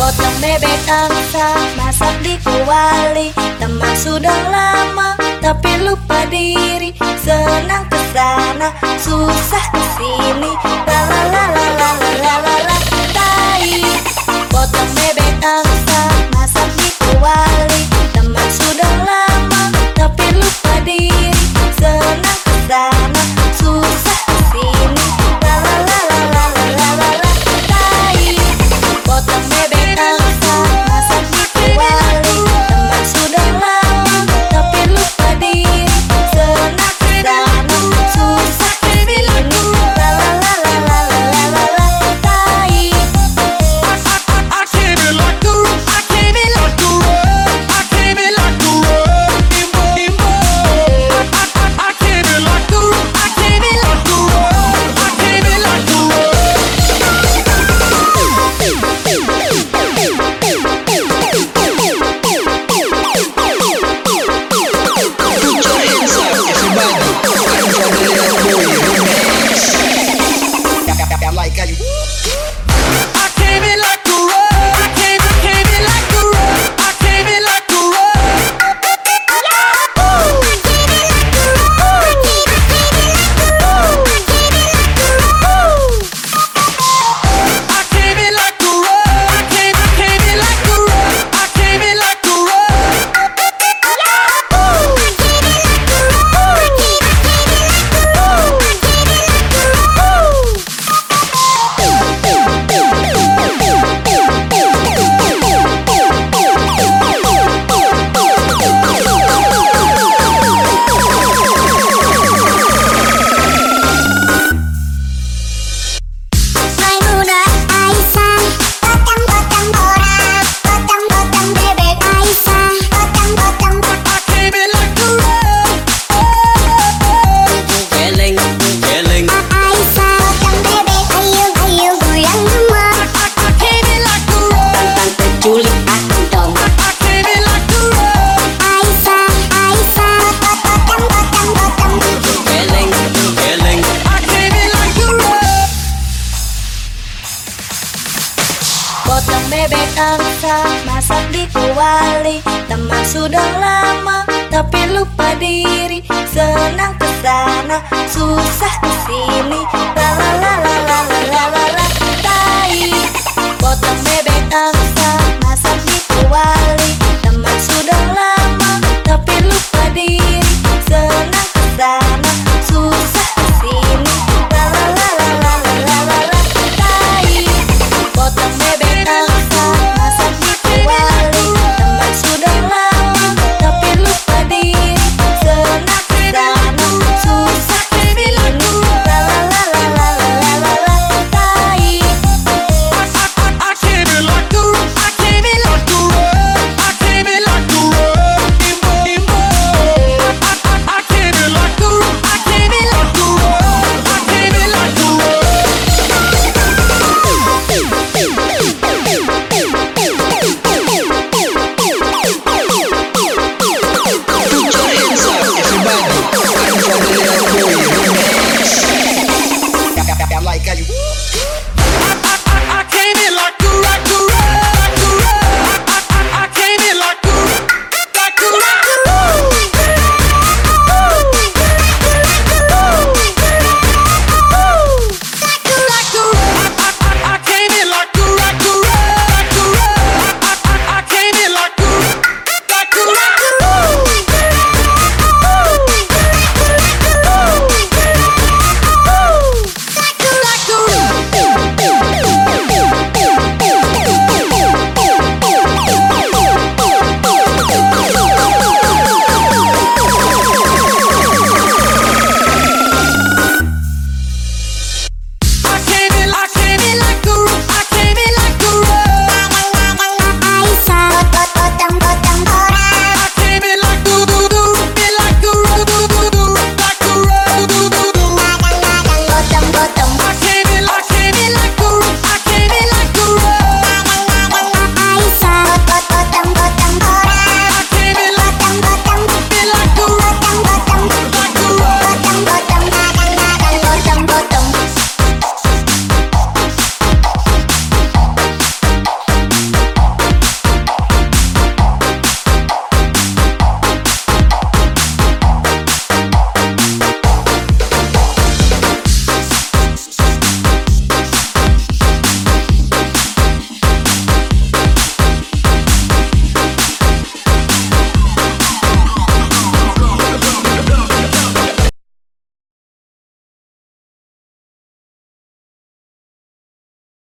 Potong bebek angsa, masak di kuali. Teman sudah lama, tapi lupa diri. Senang kesana, susah kesini. La la la la la la la la la. Tai. Potong bebek angsa, masak di kuali. Teman sudah lama, tapi lupa diri. Senang kesana, susah kesini. La la la la la la la la la. Tai. Potong bebek angsa, masak di kuali. Teman sudah lama, tapi lupa diri. Senang kesana, susah kesini. La la la la la la la la la. Tai. I came in like a rock. I came in like a rock. I came in like a rock. I came in like a rock. I came in like a rock. I came in like a rock. Put your hands up, everybody. I'm for the little boy, romance. I like how you. I came in like a rock. I came in like a rock. I came in like a rock. I came in like a rock. I came in like a rock. I came in like a rock. Maimunah Aisyah, potong-potong orang, potong-potong bebek Aisyah, potong-potong I came in like a rock. Geleng, geleng. Aisyah, potong bebek, ayo goyang semua. I came in like a rock. Tante culik aku dong. I came in like a rock. Aisyah, potong-potong. Geleng, geleng. I came in like a rock. Potong bebek angsa, masak di kuali. Teman sudah lama, tapi lupa diri. Senang kesana, susah kesini. La la la la la la la la la. Tai. Potong bebek angsa, masak di kuali. Teman sudah lama, tapi lupa diri. Senang kesana, susah kesini. La la la la la la la la la. Tai. Potong bebek angsa, masak di kuali. Teman sudah lama, tapi lupa diri. Senang kesana, susah kesini. La la la la la la la la la. Tai. I came in like a rock. I came in like a rock. I came in like a rock. I came in like a rock. I came in like a rock. I came in like a rock.